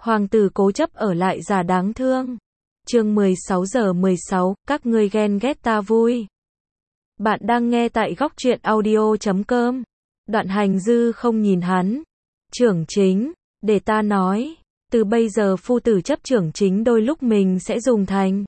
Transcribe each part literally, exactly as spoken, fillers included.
Hoàng tử cố chấp ở lại giả đáng thương. Chương mười sáu giờ mười sáu, các ngươi ghen ghét ta vui. Bạn đang nghe tại góc truyện audio chấm com. Đoạn Hành Dư không nhìn hắn. Trưởng chính, để ta nói, từ bây giờ phu tử chấp trưởng chính đôi lúc mình sẽ dùng thành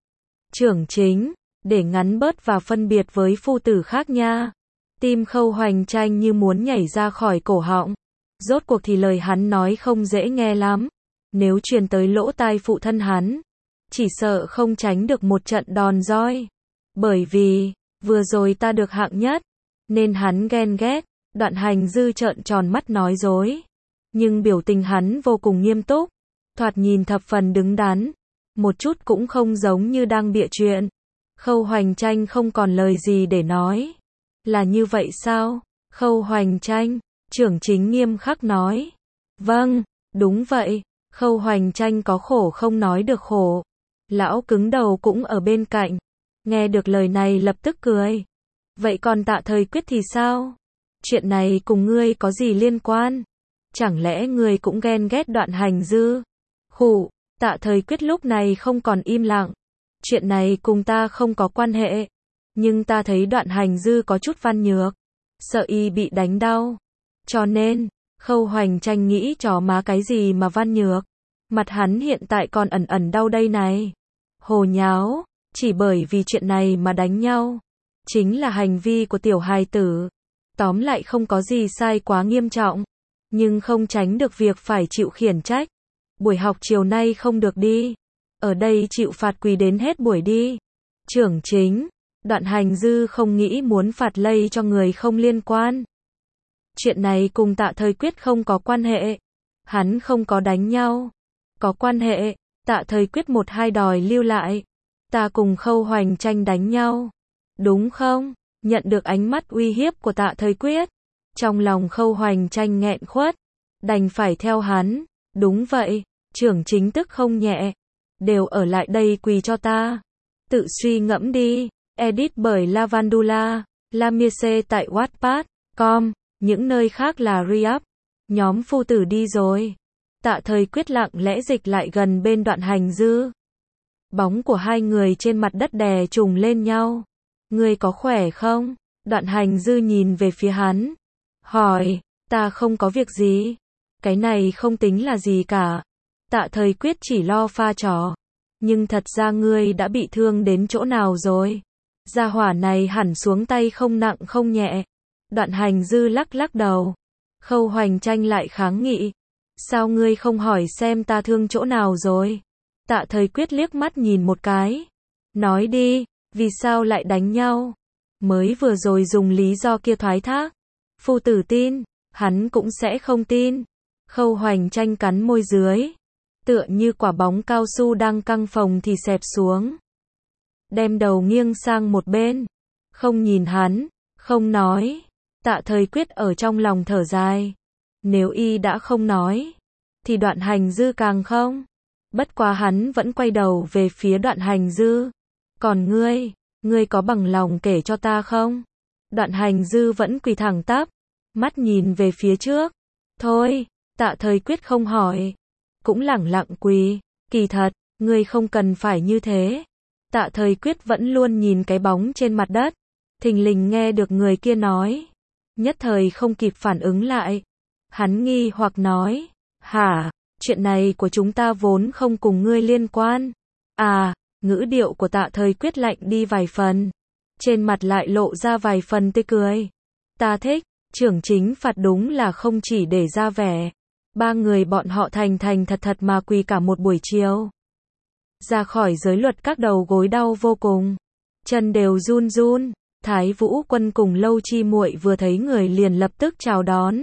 trưởng chính, để ngắn bớt và phân biệt với phu tử khác nha. Tim Khâu Hoành Tranh như muốn nhảy ra khỏi cổ họng. Rốt cuộc thì lời hắn nói không dễ nghe lắm. Nếu truyền tới lỗ tai phụ thân hắn, chỉ sợ không tránh được một trận đòn roi. Bởi vì, vừa rồi ta được hạng nhất, nên hắn ghen ghét. Đoạn Hành Dư trợn tròn mắt nói dối. Nhưng biểu tình hắn vô cùng nghiêm túc, thoạt nhìn thập phần đứng đắn, một chút cũng không giống như đang bịa chuyện. Khâu Hoành Tranh không còn lời gì để nói. Là như vậy sao? Khâu Hoành Tranh, trưởng chính nghiêm khắc nói. Vâng, đúng vậy. Khâu Hoành Tranh có khổ không nói được khổ. Lão cứng đầu cũng ở bên cạnh, nghe được lời này lập tức cười. Vậy còn Tạ Thời Quyết thì sao? Chuyện này cùng ngươi có gì liên quan? Chẳng lẽ ngươi cũng ghen ghét Đoạn Hành Dư? Khụ, Tạ Thời Quyết lúc này không còn im lặng. Chuyện này cùng ta không có quan hệ. Nhưng ta thấy Đoạn Hành Dư có chút văn nhược, sợ y bị đánh đau. Cho nên, Khâu Hoành Tranh nghĩ chó má cái gì mà văn nhược. Mặt hắn hiện tại còn ẩn ẩn đau đây này. Hồ nháo, chỉ bởi vì chuyện này mà đánh nhau. Chính là hành vi của tiểu hài tử. Tóm lại không có gì sai quá nghiêm trọng. Nhưng không tránh được việc phải chịu khiển trách. Buổi học chiều nay không được đi. Ở đây chịu phạt quỳ đến hết buổi đi. Trưởng chính, Đoạn Hành Dư không nghĩ muốn phạt lây cho người không liên quan. Chuyện này cùng Tạ Thời Quyết không có quan hệ. Hắn không có đánh nhau. Có quan hệ, Tạ Thời Quyết một hai đòi lưu lại. Ta cùng Khâu Hoành Tranh đánh nhau. Đúng không? Nhận được ánh mắt uy hiếp của Tạ Thời Quyết. Trong lòng Khâu Hoành Tranh nghẹn khuất. Đành phải theo hắn. Đúng vậy, trưởng chính tức không nhẹ. Đều ở lại đây quỳ cho ta. Tự suy ngẫm đi. Edit bởi Lavandula, Lamiese tại Wattpad chấm com. Những nơi khác là Re-up. Nhóm phu tử đi rồi. Tạ Thời Quyết lặng lẽ dịch lại gần bên Đoạn Hành Dư. Bóng của hai người trên mặt đất đè trùng lên nhau. Ngươi có khỏe không? Đoạn Hành Dư nhìn về phía hắn. Hỏi, ta không có việc gì. Cái này không tính là gì cả. Tạ Thời Quyết chỉ lo pha trò. Nhưng thật ra ngươi đã bị thương đến chỗ nào rồi? Gia hỏa này hẳn xuống tay không nặng không nhẹ. Đoạn Hành Dư lắc lắc đầu. Khâu Hoành Tranh lại kháng nghị. Sao ngươi không hỏi xem ta thương chỗ nào rồi? Tạ Thời Quyết liếc mắt nhìn một cái. Nói đi, vì sao lại đánh nhau? Mới vừa rồi dùng lý do kia thoái thác. Phu tử tin, hắn cũng sẽ không tin. Khâu Hoành Tranh cắn môi dưới. Tựa như quả bóng cao su đang căng phồng thì xẹp xuống. Đem đầu nghiêng sang một bên. Không nhìn hắn, không nói. Tạ Thời Quyết ở trong lòng thở dài. Nếu y đã không nói, thì Đoạn Hành Dư càng không. Bất quá hắn vẫn quay đầu về phía Đoạn Hành Dư. Còn ngươi, ngươi có bằng lòng kể cho ta không? Đoạn Hành Dư vẫn quỳ thẳng tắp, mắt nhìn về phía trước. Thôi, Tạ Thời Quyết không hỏi, cũng lẳng lặng quỳ. Kỳ thật, ngươi không cần phải như thế. Tạ Thời Quyết vẫn luôn nhìn cái bóng trên mặt đất. Thình lình nghe được người kia nói. Nhất thời không kịp phản ứng lại. Hắn nghi hoặc nói. Hả, chuyện này của chúng ta vốn không cùng ngươi liên quan. À, ngữ điệu của Tạ Thời Quyết lạnh đi vài phần. Trên mặt lại lộ ra vài phần tươi cười. Ta thích, trưởng chính phạt đúng là không chỉ để ra vẻ. Ba người bọn họ thành thành thật thật mà quỳ cả một buổi chiều. Ra khỏi giới luật các đầu gối đau vô cùng. Chân đều run run. Thái Vũ Quân cùng Lâu Chi Muội vừa thấy người liền lập tức chào đón.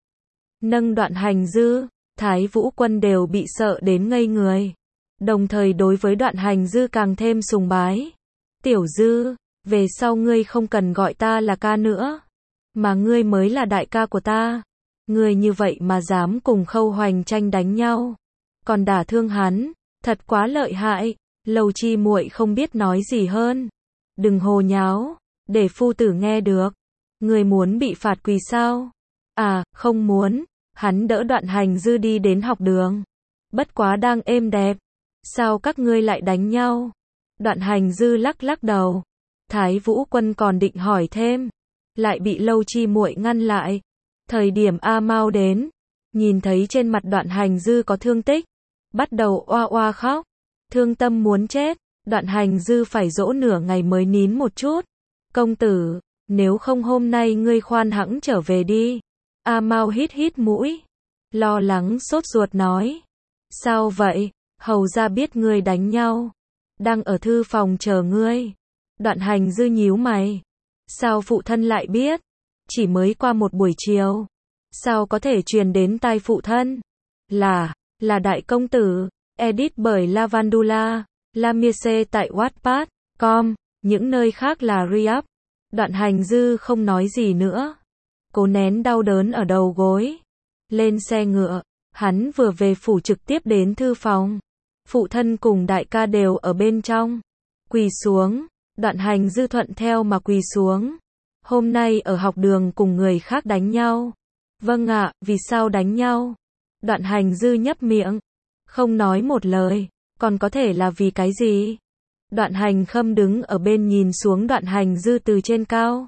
Nâng Đoạn Hành Dư, Thái Vũ Quân đều bị sợ đến ngây người. Đồng thời đối với Đoạn Hành Dư càng thêm sùng bái. Tiểu Dư, về sau ngươi không cần gọi ta là ca nữa. Mà ngươi mới là đại ca của ta. Ngươi như vậy mà dám cùng Khâu Hoành Tranh đánh nhau. Còn đả thương hắn, thật quá lợi hại. Lâu Chi Muội không biết nói gì hơn. Đừng hồ nháo. Để phu tử nghe được. Người muốn bị phạt quỳ sao? À, không muốn. Hắn đỡ Đoạn Hành Dư đi đến học đường. Bất quá đang êm đẹp. Sao các ngươi lại đánh nhau? Đoạn Hành Dư lắc lắc đầu. Thái Vũ Quân còn định hỏi thêm, lại bị Lâu Chi muội ngăn lại. Thời điểm A Mao đến, nhìn thấy trên mặt Đoạn Hành Dư có thương tích, bắt đầu oa oa khóc, thương tâm muốn chết. Đoạn Hành Dư phải dỗ nửa ngày mới nín một chút. Công tử, nếu không hôm nay ngươi khoan hãng trở về đi. A Mao hít hít mũi, lo lắng sốt ruột nói. Sao vậy? Hầu ra biết ngươi đánh nhau, đang ở thư phòng chờ ngươi. Đoạn Hành Dư nhíu mày. Sao phụ thân lại biết? Chỉ mới qua một buổi chiều, sao có thể truyền đến tai phụ thân? Là, là đại công tử. Edit bởi Lavandula, Lamiese tại Wattpad chấm com, những nơi khác là Re-up. Đoạn Hành Dư không nói gì nữa, cố nén đau đớn ở đầu gối. Lên xe ngựa, hắn vừa về phủ trực tiếp đến thư phòng. Phụ thân cùng đại ca đều ở bên trong. Quỳ xuống, Đoạn Hành Dư thuận theo mà quỳ xuống. Hôm nay ở học đường cùng người khác đánh nhau. Vâng ạ, vì sao đánh nhau? Đoạn Hành Dư nhấp miệng, không nói một lời. Còn có thể là vì cái gì? Đoạn Hành Khâm đứng ở bên nhìn xuống Đoạn Hành Dư từ trên cao.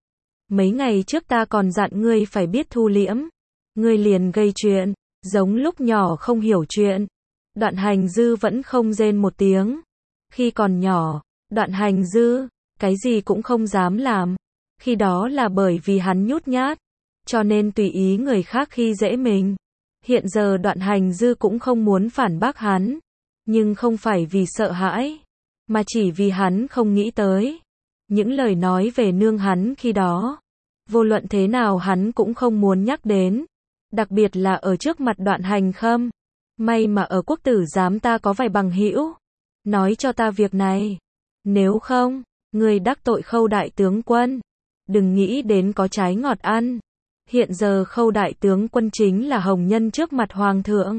Mấy ngày trước ta còn dặn ngươi phải biết thu liễm. Ngươi liền gây chuyện, giống lúc nhỏ không hiểu chuyện. Đoạn Hành Dư vẫn không rên một tiếng. Khi còn nhỏ, Đoạn Hành Dư, cái gì cũng không dám làm. Khi đó là bởi vì hắn nhút nhát, cho nên tùy ý người khác khi dễ mình. Hiện giờ Đoạn Hành Dư cũng không muốn phản bác hắn. Nhưng không phải vì sợ hãi, mà chỉ vì hắn không nghĩ tới. Những lời nói về nương hắn khi đó, vô luận thế nào hắn cũng không muốn nhắc đến. Đặc biệt là ở trước mặt Đoạn Hành Khâm. May mà ở quốc tử giám ta có vài bằng hữu nói cho ta việc này. Nếu không, người đắc tội Khâu đại tướng quân, đừng nghĩ đến có trái ngọt ăn. Hiện giờ Khâu đại tướng quân chính là hồng nhân trước mặt hoàng thượng.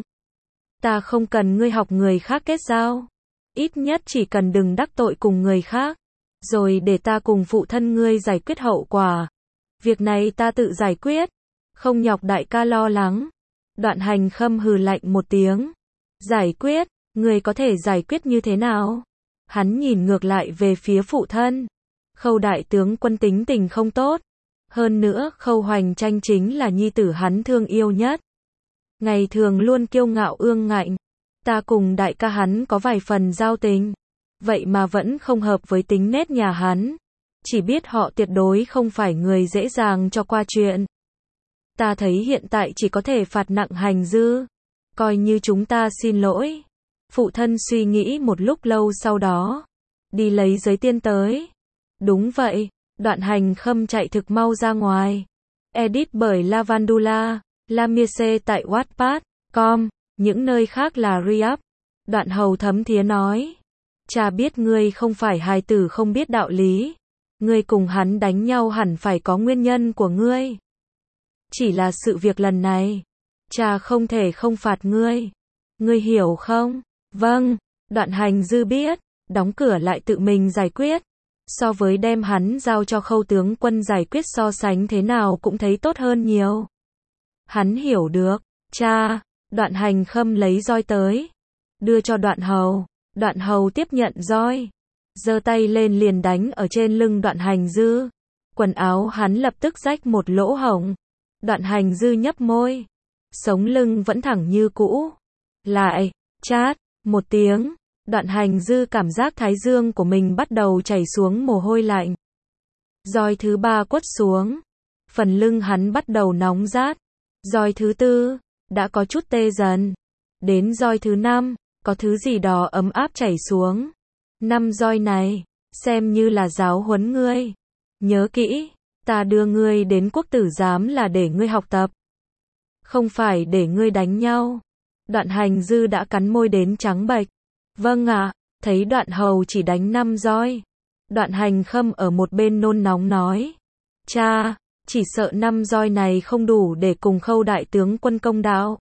Ta không cần ngươi học người khác kết giao, ít nhất chỉ cần đừng đắc tội cùng người khác, rồi để ta cùng phụ thân ngươi giải quyết hậu quả. Việc này ta tự giải quyết, không nhọc đại ca lo lắng. Đoạn Hành Khâm hừ lạnh một tiếng. Giải quyết, người có thể giải quyết như thế nào? Hắn nhìn ngược lại về phía phụ thân. Khâu đại tướng quân tính tình không tốt. Hơn nữa, Khâu Hoành Tranh chính là nhi tử hắn thương yêu nhất. Ngày thường luôn kiêu ngạo ương ngạnh. Ta cùng đại ca hắn có vài phần giao tình. Vậy mà vẫn không hợp với tính nết nhà hắn. Chỉ biết họ tuyệt đối không phải người dễ dàng cho qua chuyện. Ta thấy hiện tại chỉ có thể phạt nặng Hành Dư. Coi như chúng ta xin lỗi. Phụ thân suy nghĩ một lúc lâu sau đó. Đi lấy giấy tiên tới. Đúng vậy. Đoạn Hành Khâm chạy thực mau ra ngoài. Edit bởi Lavandula, Lamiese tại Wattpad chấm com, những nơi khác là Re-up. Đoạn Hầu thấm thía nói. Cha biết ngươi không phải hài tử không biết đạo lý. Ngươi cùng hắn đánh nhau hẳn phải có nguyên nhân của ngươi. Chỉ là sự việc lần này, cha không thể không phạt ngươi. Ngươi hiểu không? Vâng. Đoạn Hành Dư biết, đóng cửa lại tự mình giải quyết. So với đem hắn giao cho Khâu tướng quân giải quyết so sánh thế nào cũng thấy tốt hơn nhiều. Hắn hiểu được. Cha. Đoạn Hành Khâm lấy roi tới, đưa cho Đoạn Hầu. Đoạn Hầu tiếp nhận roi, giơ tay lên liền đánh ở trên lưng Đoạn Hành Dư. Quần áo hắn lập tức rách một lỗ hổng. Đoạn Hành Dư nhấp môi, sống lưng vẫn thẳng như cũ. Lại, chát, một tiếng. Đoạn Hành Dư cảm giác thái dương của mình bắt đầu chảy xuống mồ hôi lạnh. Roi thứ ba quất xuống, phần lưng hắn bắt đầu nóng rát. Roi thứ tư, đã có chút tê dần. Đến roi thứ năm, có thứ gì đó ấm áp chảy xuống. Năm roi này, xem như là giáo huấn ngươi. Nhớ kỹ, ta đưa ngươi đến quốc tử giám là để ngươi học tập, không phải để ngươi đánh nhau. Đoạn Hành Dư đã cắn môi đến trắng bệch. Vâng ạ. Thấy Đoạn Hầu chỉ đánh năm roi, Đoạn Hành Khâm ở một bên nôn nóng nói. Cha, chỉ sợ năm roi này không đủ để cùng Khâu đại tướng quân công đạo.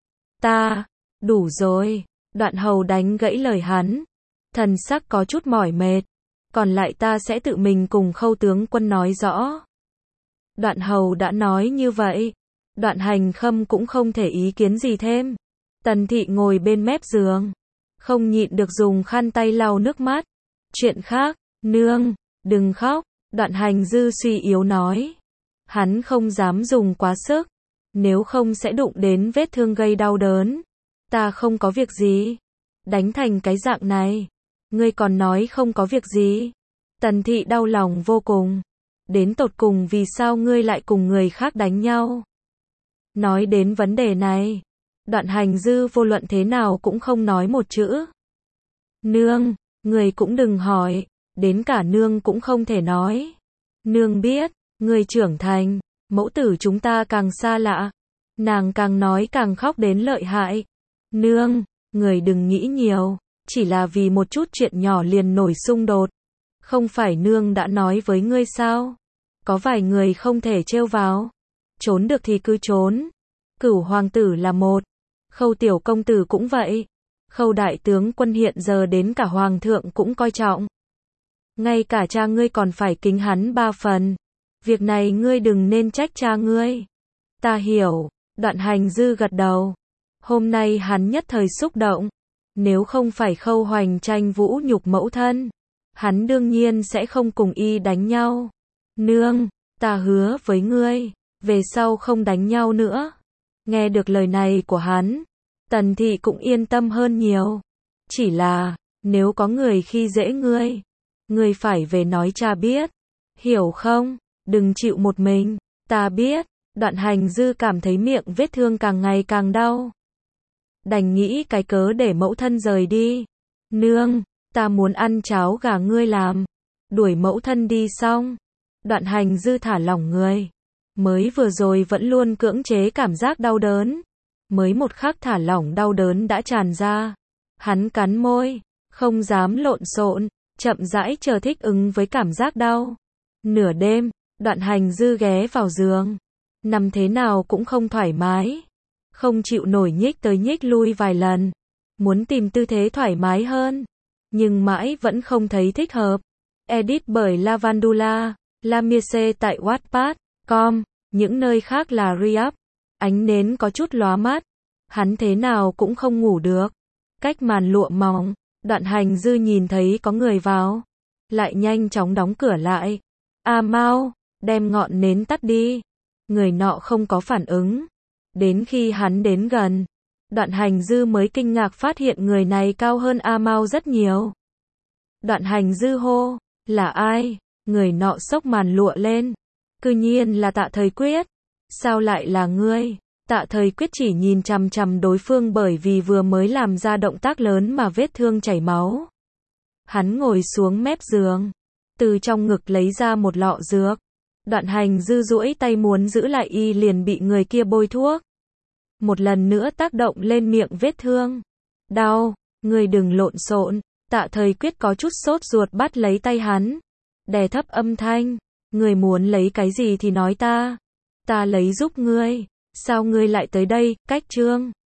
Ta, đủ rồi. Đoạn Hầu đánh gãy lời hắn, thần sắc có chút mỏi mệt. Còn lại ta sẽ tự mình cùng Khâu tướng quân nói rõ. Đoạn Hầu đã nói như vậy, Đoạn Hành Khâm cũng không thể ý kiến gì thêm. Tần Thị ngồi bên mép giường, không nhịn được dùng khăn tay lau nước mắt. Chuyện khác, nương, đừng khóc, Đoạn Hành Dư suy yếu nói. Hắn không dám dùng quá sức, nếu không sẽ đụng đến vết thương gây đau đớn. Ta không có việc gì. Đánh thành cái dạng này, ngươi còn nói không có việc gì. Tần Thị đau lòng vô cùng. Đến tột cùng vì sao ngươi lại cùng người khác đánh nhau? Nói đến vấn đề này, Đoạn Hành Dư vô luận thế nào cũng không nói một chữ. Nương, người cũng đừng hỏi, đến cả nương cũng không thể nói. Nương biết, người trưởng thành, mẫu tử chúng ta càng xa lạ. Nàng càng nói càng khóc đến lợi hại. Nương, người đừng nghĩ nhiều, chỉ là vì một chút chuyện nhỏ liền nổi xung đột. Không phải nương đã nói với ngươi sao? Có vài người không thể trêu vào. Trốn được thì cứ trốn. Cửu hoàng tử là một. Khâu tiểu công tử cũng vậy. Khâu đại tướng quân hiện giờ đến cả hoàng thượng cũng coi trọng. Ngay cả cha ngươi còn phải kính hắn ba phần. Việc này ngươi đừng nên trách cha ngươi. Ta hiểu. Đoạn Hành Dư gật đầu. Hôm nay hắn nhất thời xúc động. Nếu không phải Khâu Hoành tranh vũ nhục mẫu thân, hắn đương nhiên sẽ không cùng y đánh nhau. Nương, ta hứa với ngươi, về sau không đánh nhau nữa. Nghe được lời này của hắn, Tần Thị cũng yên tâm hơn nhiều. Chỉ là, nếu có người khi dễ ngươi, ngươi phải về nói cha biết. Hiểu không? Đừng chịu một mình. Ta biết. Đoạn Hành Dư cảm thấy miệng vết thương càng ngày càng đau. Đành nghĩ cái cớ để mẫu thân rời đi. Nương, ta muốn ăn cháo gà ngươi làm. Đuổi mẫu thân đi xong. Đoạn Hành Dư thả lỏng người. Mới vừa rồi vẫn luôn cưỡng chế cảm giác đau đớn. Mới một khắc thả lỏng đau đớn đã tràn ra. Hắn cắn môi, không dám lộn xộn, chậm rãi chờ thích ứng với cảm giác đau. Nửa đêm, Đoạn Hành Dư ghé vào giường. Nằm thế nào cũng không thoải mái. Không chịu nổi nhích tới nhích lui vài lần. Muốn tìm tư thế thoải mái hơn. Nhưng mãi vẫn không thấy thích hợp. Edit bởi Lavandula, Lamiese tại Wattpad chấm com, những nơi khác là Re-up. Ánh nến có chút lóa mắt. Hắn thế nào cũng không ngủ được. Cách màn lụa mỏng, Đoạn Hành Dư nhìn thấy có người vào. Lại nhanh chóng đóng cửa lại. A Mau, đem ngọn nến tắt đi. Người nọ không có phản ứng. Đến khi hắn đến gần, Đoạn Hành Dư mới kinh ngạc phát hiện người này cao hơn A Mau rất nhiều. Đoạn Hành Dư hô, là ai? Người nọ xốc màn lụa lên. Cư nhiên là Tạ Thời Quyết. Sao lại là ngươi? Tạ Thời Quyết chỉ nhìn chằm chằm đối phương bởi vì vừa mới làm ra động tác lớn mà vết thương chảy máu. Hắn ngồi xuống mép giường, từ trong ngực lấy ra một lọ dược. Đoạn Hành Dư duỗi tay muốn giữ lại y liền bị người kia bôi thuốc. Một lần nữa tác động lên miệng vết thương. Đau, ngươi đừng lộn xộn. Tạ Thời Quyết có chút sốt ruột bắt lấy tay hắn. Đè thấp âm thanh. Ngươi muốn lấy cái gì thì nói ta. Ta lấy giúp ngươi. Sao ngươi lại tới đây? Cách trương.